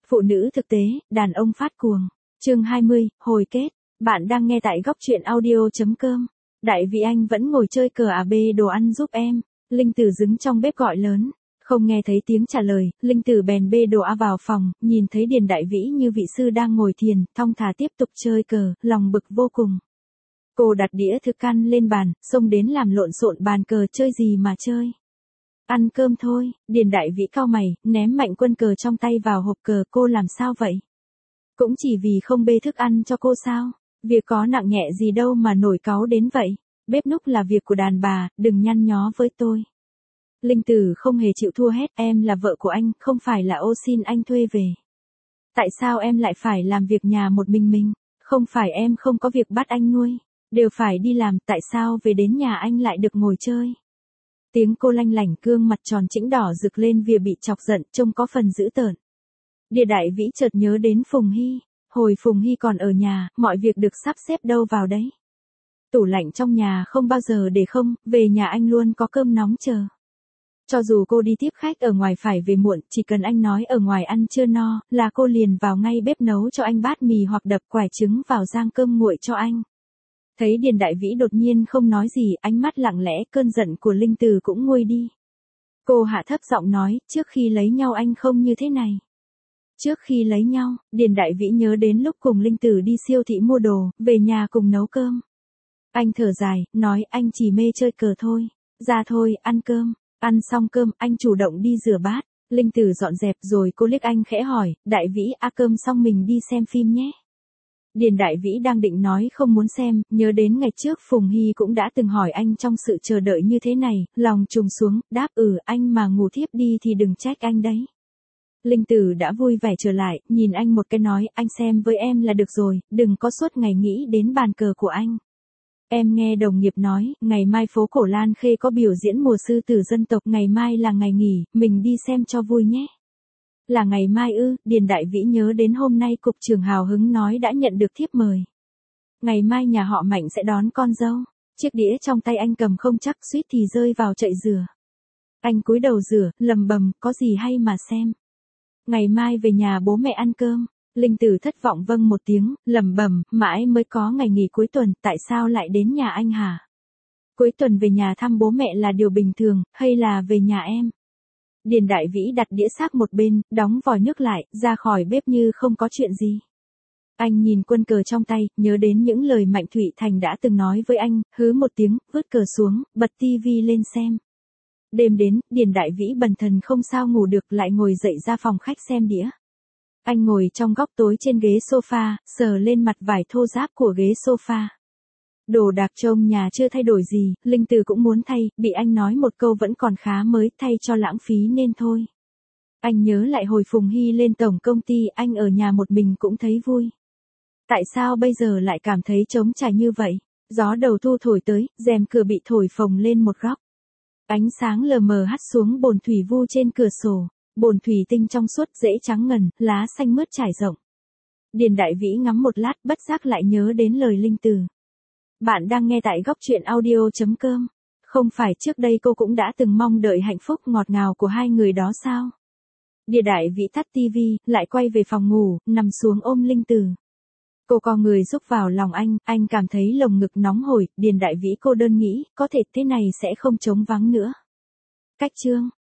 Phụ nữ thực tế, đàn ông phát cuồng. Chương 20, hồi kết. Bạn đang nghe tại góc truyện audio.com. Đại vị anh vẫn ngồi chơi cờ à bê đồ ăn giúp em. Linh Tử đứng trong bếp gọi lớn. Không nghe thấy tiếng trả lời, Linh Tử bèn bê đồ vào phòng, nhìn thấy Điền Đại Vĩ như vị sư đang ngồi thiền, thong thả tiếp tục chơi cờ, lòng bực vô cùng. Cô đặt đĩa thức ăn lên bàn, xông đến làm lộn xộn bàn cờ, chơi gì mà chơi. Ăn cơm thôi. Điền Đại Vĩ cau mày, ném mạnh quân cờ trong tay vào hộp cờ. Cô làm sao vậy? Cũng chỉ vì không bê thức ăn cho cô sao? Việc có nặng nhẹ gì đâu mà nổi cáu đến vậy. Bếp núc là việc của đàn bà, đừng nhăn nhó với tôi. Linh Tử không hề chịu thua hết. Em là vợ của anh, không phải là ô xin anh thuê về. Tại sao em lại phải làm việc nhà một mình? Không phải em không có việc bắt anh nuôi. Đều phải đi làm, tại sao về đến nhà anh lại được ngồi chơi? Tiếng cô lanh lảnh, gương mặt tròn trĩnh đỏ rực lên vì bị chọc giận, trông có phần dữ tợn. Điền Đại Vĩ chợt nhớ đến Phùng Hy. Hồi Phùng Hy còn ở nhà, mọi việc được sắp xếp đâu vào đấy. Tủ lạnh trong nhà không bao giờ để không, về nhà anh luôn có cơm nóng chờ. Cho dù cô đi tiếp khách ở ngoài phải về muộn, chỉ cần anh nói ở ngoài ăn chưa no, là cô liền vào ngay bếp nấu cho anh bát mì hoặc đập quải trứng vào rang cơm nguội cho anh. Thấy Điền Đại Vĩ đột nhiên không nói gì, ánh mắt lặng lẽ, cơn giận của Linh Tử cũng nguôi đi. Cô hạ thấp giọng nói, trước khi lấy nhau anh không như thế này. Trước khi lấy nhau, Điền Đại Vĩ nhớ đến lúc cùng Linh Tử đi siêu thị mua đồ, về nhà cùng nấu cơm. Anh thở dài, nói anh chỉ mê chơi cờ thôi. Ra thôi, ăn cơm. Ăn xong cơm, anh chủ động đi rửa bát. Linh Tử dọn dẹp rồi cô liếc anh khẽ hỏi, Đại Vĩ cơm xong mình đi xem phim nhé. Điền Đại Vĩ đang định nói không muốn xem, nhớ đến ngày trước Phùng Hy cũng đã từng hỏi anh trong sự chờ đợi như thế này, lòng trùng xuống, đáp anh mà ngủ thiếp đi thì đừng trách anh đấy. Linh Tử đã vui vẻ trở lại, nhìn anh một cái nói, anh xem với em là được rồi, đừng có suốt ngày nghĩ đến bàn cờ của anh. Em nghe đồng nghiệp nói, ngày mai phố cổ Lan Khê có biểu diễn mùa sư tử dân tộc, ngày mai là ngày nghỉ, mình đi xem cho vui nhé. Là ngày mai Điền Đại Vĩ nhớ đến hôm nay cục trưởng hào hứng nói đã nhận được thiếp mời. Ngày mai nhà họ Mạnh sẽ đón con dâu. Chiếc đĩa trong tay anh cầm không chắc suýt thì rơi vào chậu rửa. Anh cúi đầu rửa, lầm bầm, có gì hay mà xem. Ngày mai về nhà bố mẹ ăn cơm. Linh Tử thất vọng vâng một tiếng, lầm bầm, mãi mới có ngày nghỉ cuối tuần, tại sao lại đến nhà anh hả? Cuối tuần về nhà thăm bố mẹ là điều bình thường, hay là về nhà em? Điền Đại Vĩ đặt đĩa xác một bên, đóng vòi nước lại, ra khỏi bếp như không có chuyện gì. Anh nhìn quân cờ trong tay, nhớ đến những lời Mạnh Thụy Thành đã từng nói với anh, hứ một tiếng, vứt cờ xuống, bật tivi lên xem. Đêm đến, Điền Đại Vĩ bần thần không sao ngủ được, lại ngồi dậy ra phòng khách xem đĩa. Anh ngồi trong góc tối trên ghế sofa, sờ lên mặt vải thô ráp của ghế sofa. Đồ đạc trong nhà chưa thay đổi gì, Linh Tử cũng muốn thay, bị anh nói một câu vẫn còn khá mới, thay cho lãng phí nên thôi. Anh nhớ lại hồi Phùng Hy lên tổng công ty, anh ở nhà một mình cũng thấy vui. Tại sao bây giờ lại cảm thấy trống trải như vậy? Gió đầu thu thổi tới, rèm cửa bị thổi phồng lên một góc. Ánh sáng lờ mờ hắt xuống bồn thủy vu trên cửa sổ. Bồn thủy tinh trong suốt, rễ trắng ngần, lá xanh mướt trải rộng. Điền Đại Vĩ ngắm một lát, bất giác lại nhớ đến lời Linh Tử. Bạn đang nghe tại góc truyện audio.com. Không phải trước đây cô cũng đã từng mong đợi hạnh phúc ngọt ngào của hai người đó sao? Điền Đại Vĩ tắt tivi, lại quay về phòng ngủ, nằm xuống ôm Linh Tử. Cô co người rúc vào lòng anh cảm thấy lồng ngực nóng hổi. Điền Đại Vĩ cô đơn nghĩ, có thể thế này sẽ không trống vắng nữa. Cách chương